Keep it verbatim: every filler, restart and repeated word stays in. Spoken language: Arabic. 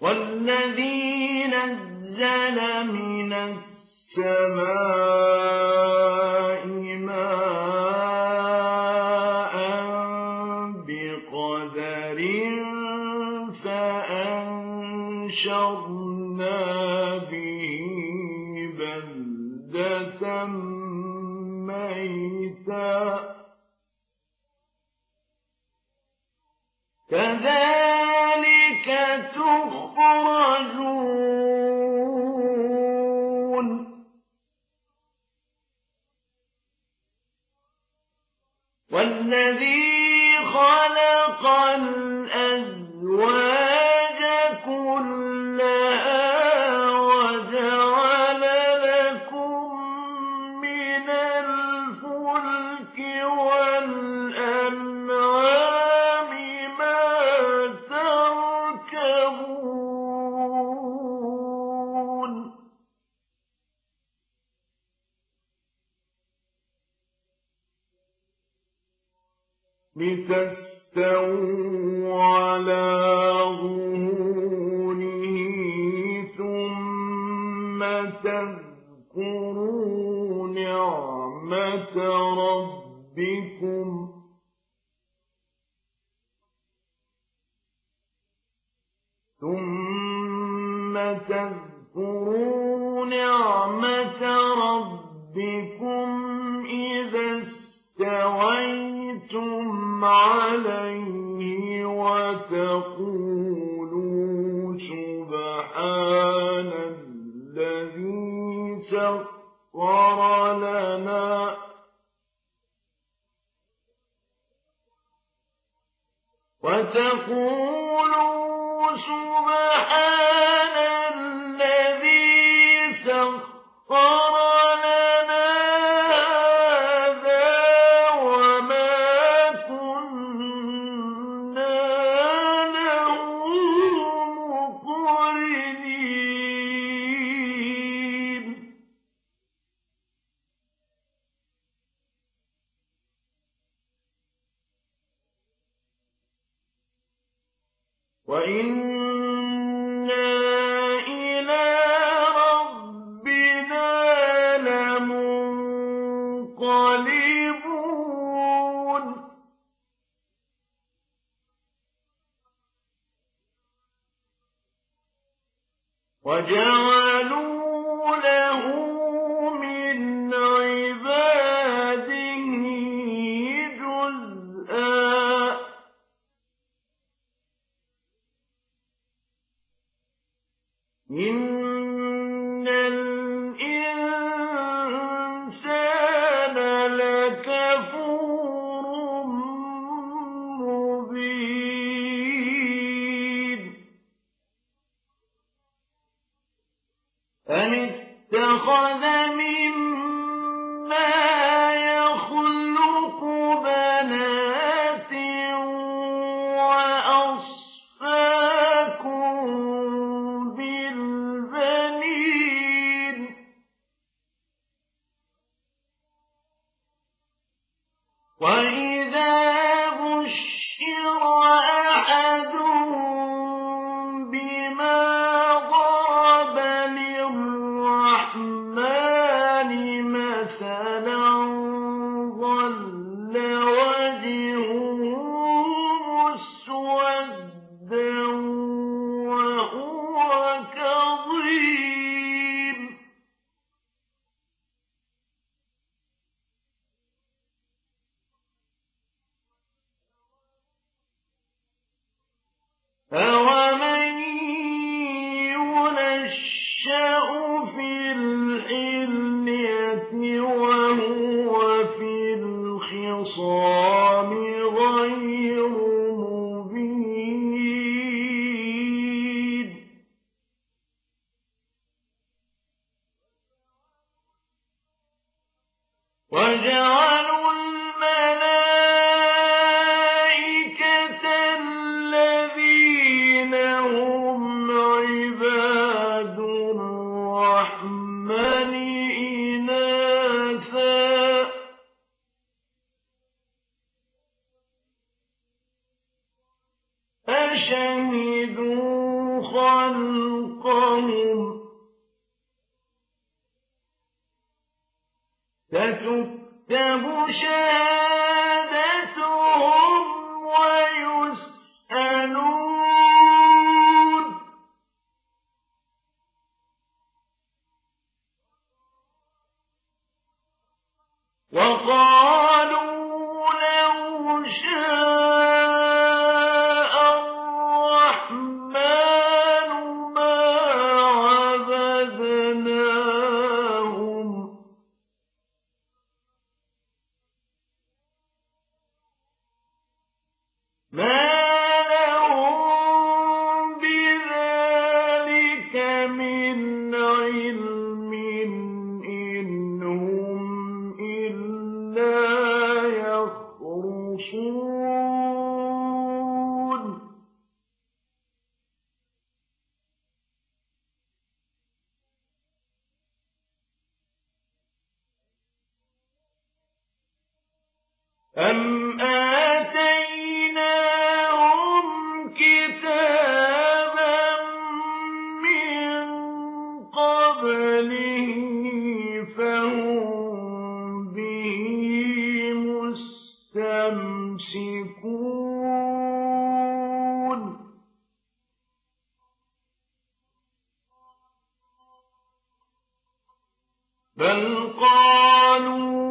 والذي نزل من السماء ماء بقدر فأنشرنا به بلدة ميتا كذلك تخرجون والذي خلق الأزواج كلها وجعل لكم من الفلك والأنعام ما تركبون لتستووا على ظهوره ثم تذكروا نعمة ربكم ثم تذكروا نعمة ربكم إذا استويتم عليه وتقولوا سبحان الذي سخر لنا وتقولوا سبحان الذي سخر لنا وَإِنَّا إِلَىٰ رَبِّنَا لَمُنقَلِبُونَ وَجَعَلُوا لَهُ مِنْ عِبَادِهِ جُزْءًا إِنَّ الْإِنسَانَ لَكَفُورٌ مُّبِينٌ أَمِ اتَّخَذَ مِمَّا يَخْلُقُ بَنَاتٍ وَأَصْفَاكُم بِالْبَنِينَ وَإِذَا بُشِّرَ أَحَدُهُم بِمَا ضَرَبَ لِلرَّحْمَٰنِ مَثَلًا ظَلَّ وَجْهُهُ مُسْوَدًّا وَهُوَ كَظِيمٌ أَوَمَن يُنَشَّأُ فِي الْحِلْيَةِ وَهُوَ فِي الْخِصَامِ غَيْرُ مُبِينٍ وَجَعَلُوا الْمَلَائِكَةَ الَّذِينَ هُمْ عِبَادُ الرَّحْمَنِ إِنَاثًا أَشَهِدُوا خلقهم ستكتب شهادتهم ويسألون وقالوا لو شاء الرحمن ما عبدناهم ما لهم بذلك من علم إن هم إلا يخرصون أم آتيناهم كتابا من قبله فهم به مستمسكون بل قالوا